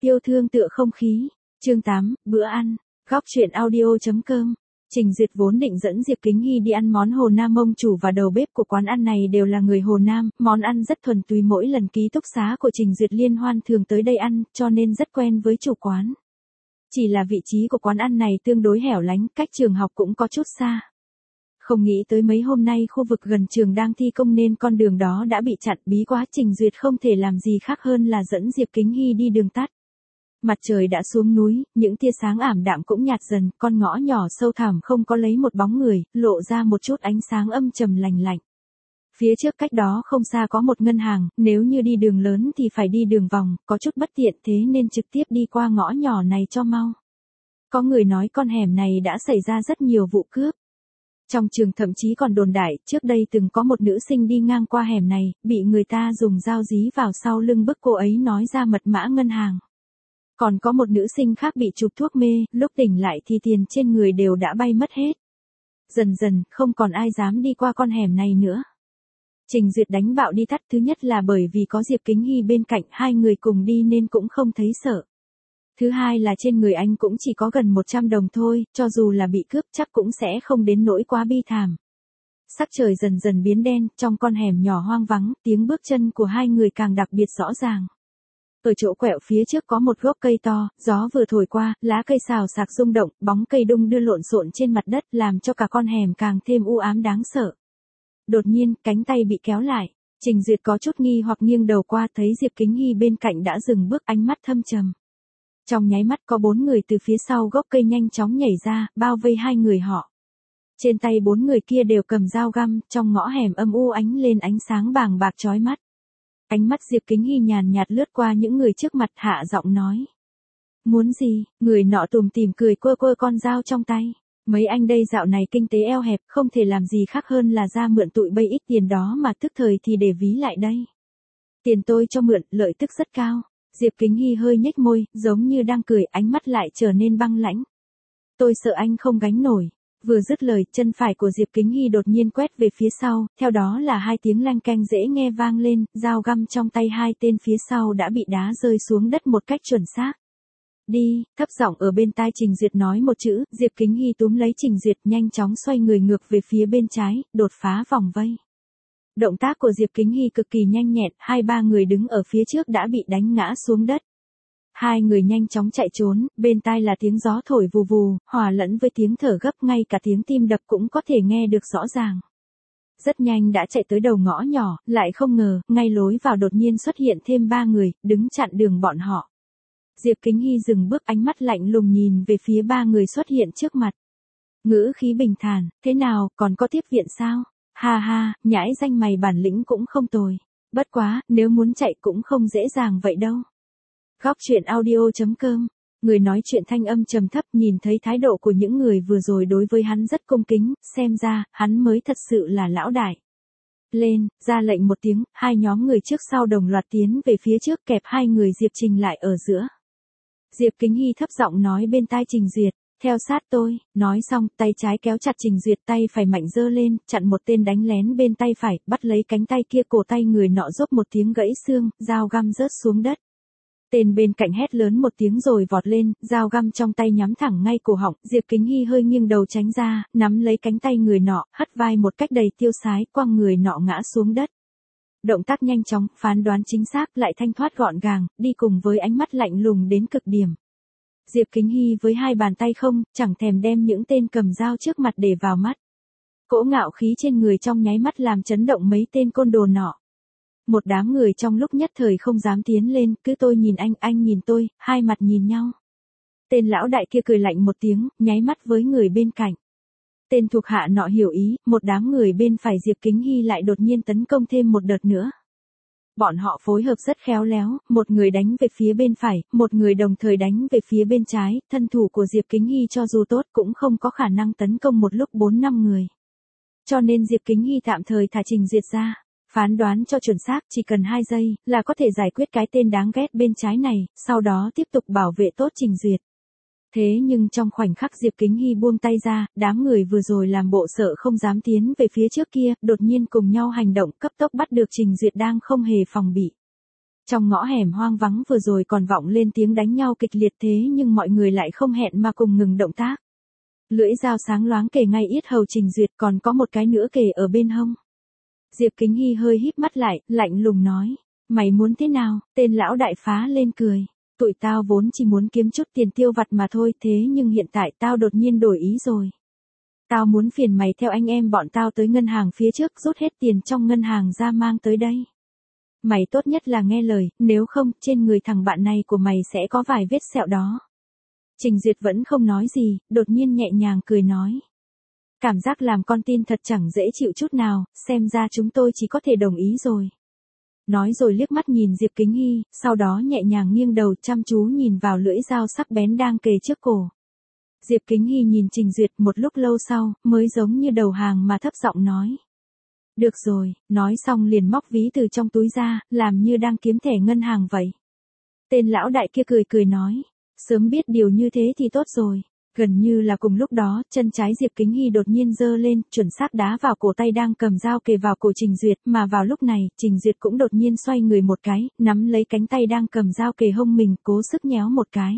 Yêu thương tựa không khí. Chương 8, bữa ăn. Góc truyện audio.com. Trình Duyệt vốn định dẫn Diệp Kính Hy đi ăn món Hồ Nam, ông chủ và đầu bếp của quán ăn này đều là người Hồ Nam, món ăn rất thuần túy, mỗi lần ký túc xá của Trình Duyệt liên hoan thường tới đây ăn, cho nên rất quen với chủ quán. Chỉ là vị trí của quán ăn này tương đối hẻo lánh, cách trường học cũng có chút xa. Không nghĩ tới mấy hôm nay khu vực gần trường đang thi công nên con đường đó đã bị chặn, bí quá. Trình Duyệt không thể làm gì khác hơn là dẫn Diệp Kính Hy đi đường tắt. Mặt trời đã xuống núi, những tia sáng ảm đạm cũng nhạt dần, con ngõ nhỏ sâu thẳm không có lấy một bóng người, lộ ra một chút ánh sáng âm trầm lành lạnh. Phía trước cách đó không xa có một ngân hàng, nếu như đi đường lớn thì phải đi đường vòng, có chút bất tiện, thế nên trực tiếp đi qua ngõ nhỏ này cho mau. Có người nói con hẻm này đã xảy ra rất nhiều vụ cướp. Trong trường thậm chí còn đồn đại, trước đây từng có một nữ sinh đi ngang qua hẻm này, bị người ta dùng dao dí vào sau lưng bức cô ấy nói ra mật mã ngân hàng. Còn có một nữ sinh khác bị chụp thuốc mê, lúc tỉnh lại thì tiền trên người đều đã bay mất hết. Dần dần, không còn ai dám đi qua con hẻm này nữa. Trình Duyệt đánh bạo đi tắt, thứ nhất là bởi vì có Diệp Kính Hy bên cạnh, hai người cùng đi nên cũng không thấy sợ. Thứ hai là trên người anh cũng chỉ có gần 100 đồng thôi, cho dù là bị cướp chắc cũng sẽ không đến nỗi quá bi thảm. Sắc trời dần dần biến đen, trong con hẻm nhỏ hoang vắng, tiếng bước chân của hai người càng đặc biệt rõ ràng. Ở chỗ quẹo phía trước có một gốc cây to, gió vừa thổi qua, lá cây xào xạc rung động, bóng cây đung đưa lộn xộn trên mặt đất làm cho cả con hẻm càng thêm u ám đáng sợ. Đột nhiên, cánh tay bị kéo lại. Trình Duyệt có chút nghi hoặc nghiêng đầu qua, thấy Diệp Kính Hy bên cạnh đã dừng bước, ánh mắt thâm trầm. Trong nháy mắt có 4 người từ phía sau gốc cây nhanh chóng nhảy ra, bao vây hai người họ. Trên tay 4 người kia đều cầm dao găm, trong ngõ hẻm âm u ánh lên ánh sáng bàng bạc chói mắt. Ánh mắt Diệp Kính Hy nhàn nhạt lướt qua những người trước mặt, hạ giọng nói. Muốn gì? Người nọ tủm tỉm cười, quơ quơ con dao trong tay. Mấy anh đây dạo này kinh tế eo hẹp, không thể làm gì khác hơn là ra mượn tụi bay ít tiền đó mà tức thời thì để ví lại đây. Tiền tôi cho mượn, lợi tức rất cao. Diệp Kính Hy hơi nhếch môi, giống như đang cười, ánh mắt lại trở nên băng lãnh. Tôi sợ anh không gánh nổi. Vừa dứt lời, chân phải của Diệp Kính Hy đột nhiên quét về phía sau, theo đó là hai tiếng lanh canh dễ nghe vang lên, dao găm trong tay hai tên phía sau đã bị đá rơi xuống đất một cách chuẩn xác. Đi, thấp giọng ở bên tai Trình Duyệt nói một chữ, Diệp Kính Hy túm lấy Trình Duyệt nhanh chóng xoay người ngược về phía bên trái, đột phá vòng vây. Động tác của Diệp Kính Hy cực kỳ nhanh nhẹn, 2-3 người đứng ở phía trước đã bị đánh ngã xuống đất. Hai người nhanh chóng chạy trốn, bên tai là tiếng gió thổi vù vù, hòa lẫn với tiếng thở gấp, ngay cả tiếng tim đập cũng có thể nghe được rõ ràng. Rất nhanh đã chạy tới đầu ngõ nhỏ, lại không ngờ, ngay lối vào đột nhiên xuất hiện thêm 3 người, đứng chặn đường bọn họ. Diệp Kính Hy dừng bước, ánh mắt lạnh lùng nhìn về phía 3 người xuất hiện trước mặt. Ngữ khí bình thản, thế nào, còn có tiếp viện sao? Ha ha, nhãi danh mày bản lĩnh cũng không tồi. Bất quá, nếu muốn chạy cũng không dễ dàng vậy đâu. Góc truyện audio.com. Người nói chuyện thanh âm trầm thấp, nhìn thấy thái độ của những người vừa rồi đối với hắn rất cung kính, xem ra, hắn mới thật sự là lão đại. Lên, ra lệnh một tiếng, hai nhóm người trước sau đồng loạt tiến về phía trước, kẹp hai người Diệp Trình lại ở giữa. Diệp Kính Hy thấp giọng nói bên tai Trình Duyệt, theo sát tôi. Nói xong, tay trái kéo chặt Trình Duyệt, tay phải mạnh giơ lên, chặn một tên đánh lén bên tay phải, bắt lấy cánh tay kia, cổ tay người nọ rốp một tiếng gãy xương, dao găm rớt xuống đất. Tên bên cạnh hét lớn một tiếng rồi vọt lên, dao găm trong tay nhắm thẳng ngay cổ họng, Diệp Kính Hy hơi nghiêng đầu tránh ra, nắm lấy cánh tay người nọ, hất vai một cách đầy tiêu sái, quăng người nọ ngã xuống đất. Động tác nhanh chóng, phán đoán chính xác, lại thanh thoát gọn gàng, đi cùng với ánh mắt lạnh lùng đến cực điểm. Diệp Kính Hy với hai bàn tay không, chẳng thèm đem những tên cầm dao trước mặt để vào mắt. Cỗ ngạo khí trên người trong nháy mắt làm chấn động mấy tên côn đồ nọ. Một đám người trong lúc nhất thời không dám tiến lên, cứ tôi nhìn anh nhìn tôi, hai mặt nhìn nhau. Tên lão đại kia cười lạnh một tiếng, nháy mắt với người bên cạnh. Tên thuộc hạ nọ hiểu ý, một đám người bên phải Diệp Kính Hy lại đột nhiên tấn công thêm một đợt nữa. Bọn họ phối hợp rất khéo léo, một người đánh về phía bên phải, một người đồng thời đánh về phía bên trái, thân thủ của Diệp Kính Hy cho dù tốt cũng không có khả năng tấn công một lúc 4-5 người. Cho nên Diệp Kính Hy tạm thời thả Trình Duyệt ra. Phán đoán cho chuẩn xác, chỉ cần 2 giây, là có thể giải quyết cái tên đáng ghét bên trái này, sau đó tiếp tục bảo vệ tốt Trình Duyệt. Thế nhưng trong khoảnh khắc Diệp Kính Hy buông tay ra, đám người vừa rồi làm bộ sợ không dám tiến về phía trước kia, đột nhiên cùng nhau hành động, cấp tốc bắt được Trình Duyệt đang không hề phòng bị. Trong ngõ hẻm hoang vắng vừa rồi còn vọng lên tiếng đánh nhau kịch liệt thế nhưng mọi người lại không hẹn mà cùng ngừng động tác. Lưỡi dao sáng loáng kề ngay yết hầu Trình Duyệt, còn có một cái nữa kề ở bên hông. Diệp Kính Hy hơi híp mắt lại, lạnh lùng nói. Mày muốn thế nào? Tên lão đại phá lên cười. Tụi tao vốn chỉ muốn kiếm chút tiền tiêu vặt mà thôi, thế nhưng hiện tại tao đột nhiên đổi ý rồi. Tao muốn phiền mày theo anh em bọn tao tới ngân hàng phía trước rút hết tiền trong ngân hàng ra mang tới đây. Mày tốt nhất là nghe lời, nếu không, trên người thằng bạn này của mày sẽ có vài vết sẹo đó. Trình Duyệt vẫn không nói gì, đột nhiên nhẹ nhàng cười nói. Cảm giác làm con tin thật chẳng dễ chịu chút nào, xem ra chúng tôi chỉ có thể đồng ý rồi. Nói rồi liếc mắt nhìn Diệp Kính Hy, sau đó nhẹ nhàng nghiêng đầu chăm chú nhìn vào lưỡi dao sắc bén đang kề trước cổ. Diệp Kính Hy nhìn Trình Duyệt một lúc lâu sau, mới giống như đầu hàng mà thấp giọng nói. Được rồi, nói xong liền móc ví từ trong túi ra, làm như đang kiếm thẻ ngân hàng vậy. Tên lão đại kia cười cười nói. Sớm biết điều như thế thì tốt rồi. Gần như là cùng lúc đó, chân trái Diệp Kính Hy đột nhiên giơ lên, chuẩn xác đá vào cổ tay đang cầm dao kề vào cổ Trình Duyệt, mà vào lúc này, Trình Duyệt cũng đột nhiên xoay người một cái, nắm lấy cánh tay đang cầm dao kề hông mình, cố sức nhéo một cái.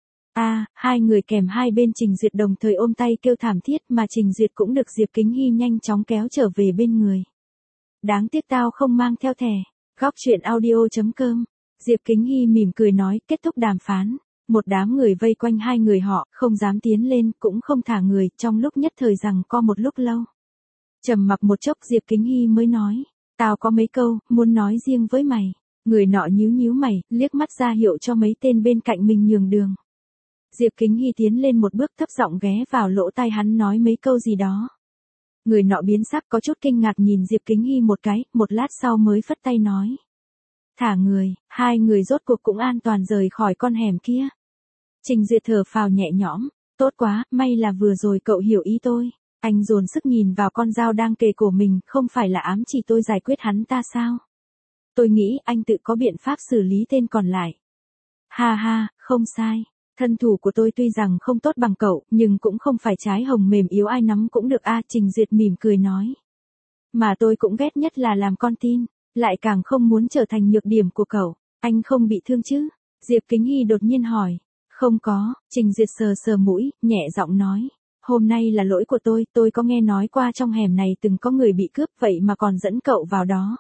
Hai người kèm hai bên Trình Duyệt đồng thời ôm tay kêu thảm thiết mà Trình Duyệt cũng được Diệp Kính Hy nhanh chóng kéo trở về bên người. Đáng tiếc tao không mang theo thẻ. Góc truyện audio.com. Diệp Kính Hy mỉm cười nói, kết thúc đàm phán. Một đám người vây quanh hai người họ, không dám tiến lên, cũng không thả người, trong lúc nhất thời rằng co một lúc lâu. Trầm mặc một chốc Diệp Kính Hy mới nói, tao có mấy câu, muốn nói riêng với mày. Người nọ nhíu nhíu mày, liếc mắt ra hiệu cho mấy tên bên cạnh mình nhường đường. Diệp Kính Hy tiến lên một bước thấp giọng ghé vào lỗ tai hắn nói mấy câu gì đó. Người nọ biến sắc có chút kinh ngạc nhìn Diệp Kính Hy một cái, một lát sau mới phất tay nói. Thả người, hai người rốt cuộc cũng an toàn rời khỏi con hẻm kia. Trình Duyệt thở phào nhẹ nhõm, tốt quá, may là vừa rồi cậu hiểu ý tôi. Anh dồn sức nhìn vào con dao đang kề cổ mình, không phải là ám chỉ tôi giải quyết hắn ta sao? Tôi nghĩ anh tự có biện pháp xử lý tên còn lại. Ha ha, không sai. Thân thủ của tôi tuy rằng không tốt bằng cậu, nhưng cũng không phải trái hồng mềm yếu ai nắm cũng được Trình Duyệt mỉm cười nói. Mà tôi cũng ghét nhất là làm con tin, lại càng không muốn trở thành nhược điểm của cậu. Anh không bị thương chứ? Diệp Kính Hy đột nhiên hỏi. Không có, Trình Duyệt sờ sờ mũi, nhẹ giọng nói. Hôm nay là lỗi của tôi có nghe nói qua trong hẻm này từng có người bị cướp vậy mà còn dẫn cậu vào đó.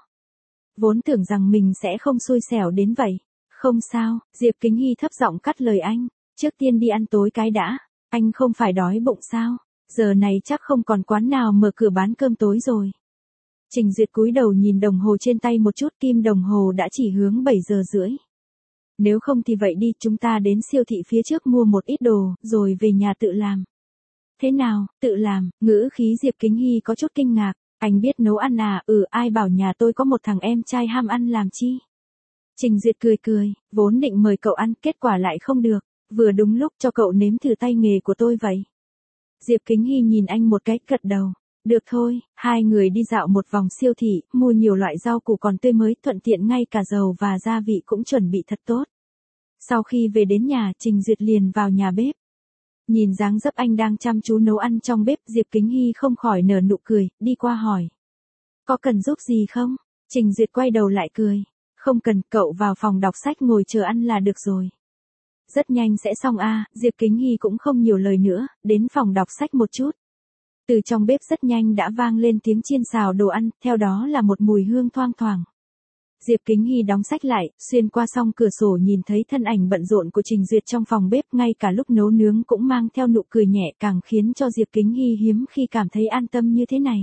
Vốn tưởng rằng mình sẽ không xui xẻo đến vậy. Không sao, Diệp Kính Hy thấp giọng cắt lời anh. Trước tiên đi ăn tối cái đã, anh không phải đói bụng sao, giờ này chắc không còn quán nào mở cửa bán cơm tối rồi. Trình Duyệt cúi đầu nhìn đồng hồ trên tay một chút, kim đồng hồ đã chỉ hướng 7 giờ rưỡi. Nếu không thì vậy đi, chúng ta đến siêu thị phía trước mua một ít đồ, rồi về nhà tự làm. Thế nào, tự làm? Ngữ khí Diệp Kính Hy có chút kinh ngạc, anh biết nấu ăn à? Ai bảo nhà tôi có một thằng em trai ham ăn làm chi? Trình Duyệt cười cười, vốn định mời cậu ăn, kết quả lại không được. Vừa đúng lúc cho cậu nếm thử tay nghề của tôi vậy. Diệp Kính Hy nhìn anh một cái, gật đầu. Được thôi, hai người đi dạo một vòng siêu thị, mua nhiều loại rau củ còn tươi mới, thuận tiện ngay cả dầu và gia vị cũng chuẩn bị thật tốt. Sau khi về đến nhà, Trình Duyệt liền vào nhà bếp. Nhìn dáng dấp anh đang chăm chú nấu ăn trong bếp, Diệp Kính Hy không khỏi nở nụ cười, đi qua hỏi. Có cần giúp gì không? Trình Duyệt quay đầu lại cười. Không cần, cậu vào phòng đọc sách ngồi chờ ăn là được rồi. Rất nhanh sẽ xong Diệp Kính Hy cũng không nhiều lời nữa, đến phòng đọc sách một chút. Từ trong bếp rất nhanh đã vang lên tiếng chiên xào đồ ăn, theo đó là một mùi hương thoang thoảng. Diệp Kính Hy đóng sách lại, xuyên qua song cửa sổ nhìn thấy thân ảnh bận rộn của Trình Duyệt trong phòng bếp, ngay cả lúc nấu nướng cũng mang theo nụ cười nhẹ, càng khiến cho Diệp Kính Hy hiếm khi cảm thấy an tâm như thế này.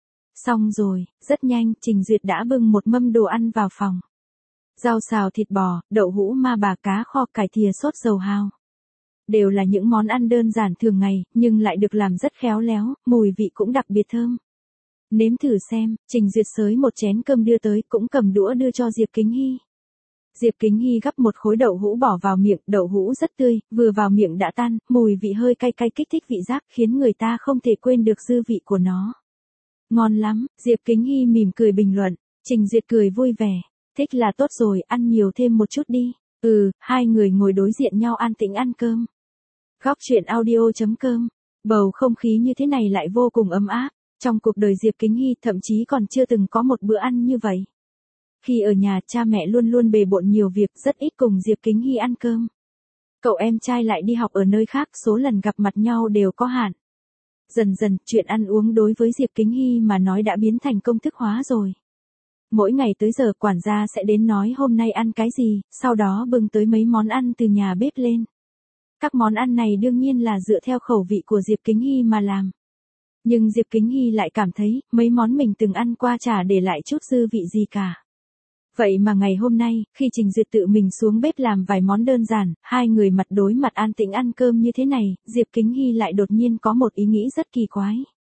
Xong rồi, rất nhanh, Trình Duyệt đã bưng một mâm đồ ăn vào phòng. Rau xào thịt bò, đậu hũ ma bà, cá kho, cải thìa sốt dầu hào. Đều là những món ăn đơn giản thường ngày, nhưng lại được làm rất khéo léo, mùi vị cũng đặc biệt thơm. Nếm thử xem, Trình Duyệt xới một chén cơm đưa tới, cũng cầm đũa đưa cho Diệp Kính Hy. Diệp Kính Hy gắp một khối đậu hũ bỏ vào miệng, đậu hũ rất tươi, vừa vào miệng đã tan, mùi vị hơi cay cay kích thích vị giác, khiến người ta không thể quên được dư vị của nó. Ngon lắm, Diệp Kính Hy mỉm cười bình luận. Trình Duyệt cười vui vẻ. Thích là tốt rồi, ăn nhiều thêm một chút đi. Hai người ngồi đối diện nhau an tĩnh ăn cơm. Góc truyện audio.com. Bầu không khí như thế này lại vô cùng ấm áp. Trong cuộc đời Diệp Kính Hy thậm chí còn chưa từng có một bữa ăn như vậy. Khi ở nhà, cha mẹ luôn luôn bề bộn nhiều việc, rất ít cùng Diệp Kính Hy ăn cơm. Cậu em trai lại đi học ở nơi khác, số lần gặp mặt nhau đều có hạn. Dần dần, chuyện ăn uống đối với Diệp Kính Hy mà nói đã biến thành công thức hóa rồi. Mỗi ngày tới giờ quản gia sẽ đến nói hôm nay ăn cái gì, sau đó bưng tới mấy món ăn từ nhà bếp lên. Các món ăn này đương nhiên là dựa theo khẩu vị của Diệp Kính Hy mà làm. Nhưng Diệp Kính Hy lại cảm thấy, mấy món mình từng ăn qua chả để lại chút dư vị gì cả. Vậy mà ngày hôm nay, khi Trình Duyệt tự mình xuống bếp làm vài món đơn giản, hai người mặt đối mặt an tĩnh ăn cơm như thế này, Diệp Kính Hy lại đột nhiên có một ý nghĩ rất kỳ quái.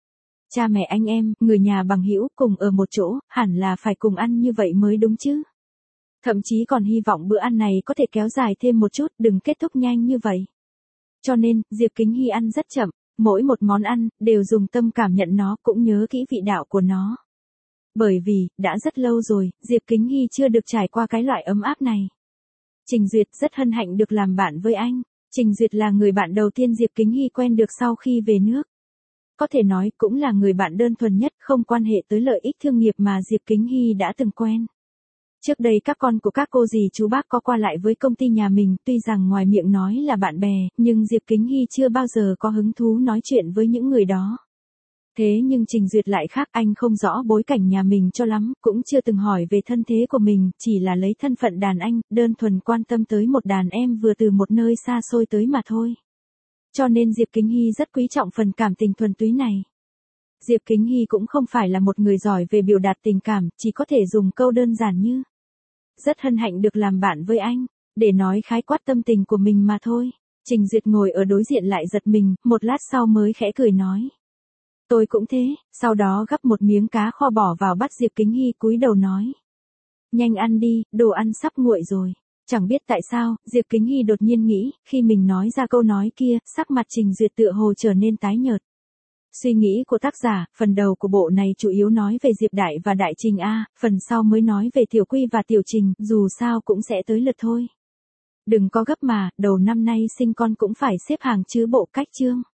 Cha mẹ anh em, người nhà bằng hữu cùng ở một chỗ, hẳn là phải cùng ăn như vậy mới đúng chứ. Thậm chí còn hy vọng bữa ăn này có thể kéo dài thêm một chút, đừng kết thúc nhanh như vậy. Cho nên, Diệp Kính Hy ăn rất chậm, mỗi một món ăn, đều dùng tâm cảm nhận nó, cũng nhớ kỹ vị đạo của nó. Bởi vì, đã rất lâu rồi, Diệp Kính Hy chưa được trải qua cái loại ấm áp này. Trình Duyệt rất hân hạnh được làm bạn với anh. Trình Duyệt là người bạn đầu tiên Diệp Kính Hy quen được sau khi về nước. Có thể nói cũng là người bạn đơn thuần nhất, không quan hệ tới lợi ích thương nghiệp mà Diệp Kính Hy đã từng quen. Trước đây các con của các cô dì chú bác có qua lại với công ty nhà mình, tuy rằng ngoài miệng nói là bạn bè, nhưng Diệp Kính Hy chưa bao giờ có hứng thú nói chuyện với những người đó. Thế nhưng Trình Duyệt lại khác, anh không rõ bối cảnh nhà mình cho lắm, cũng chưa từng hỏi về thân thế của mình, chỉ là lấy thân phận đàn anh, đơn thuần quan tâm tới một đàn em vừa từ một nơi xa xôi tới mà thôi. Cho nên Diệp Kính Hy rất quý trọng phần cảm tình thuần túy này. Diệp Kính Hy cũng không phải là một người giỏi về biểu đạt tình cảm, chỉ có thể dùng câu đơn giản như rất hân hạnh được làm bạn với anh, để nói khái quát tâm tình của mình mà thôi. Trình Duyệt ngồi ở đối diện lại giật mình, một lát sau mới khẽ cười nói. Tôi cũng thế, sau đó gắp một miếng cá kho bỏ vào bát Diệp Kính Hy cúi đầu nói. Nhanh ăn đi, đồ ăn sắp nguội rồi. Chẳng biết tại sao, Diệp Kính Hy đột nhiên nghĩ, khi mình nói ra câu nói kia, sắc mặt Trình Duyệt tựa hồ trở nên tái nhợt. Suy nghĩ của tác giả, phần đầu của bộ này chủ yếu nói về Diệp Đại và Đại Trình A, phần sau mới nói về Tiểu Quy và Tiểu Trình, dù sao cũng sẽ tới lượt thôi. Đừng có gấp mà, đầu năm nay sinh con cũng phải xếp hàng chứ bộ cách chương.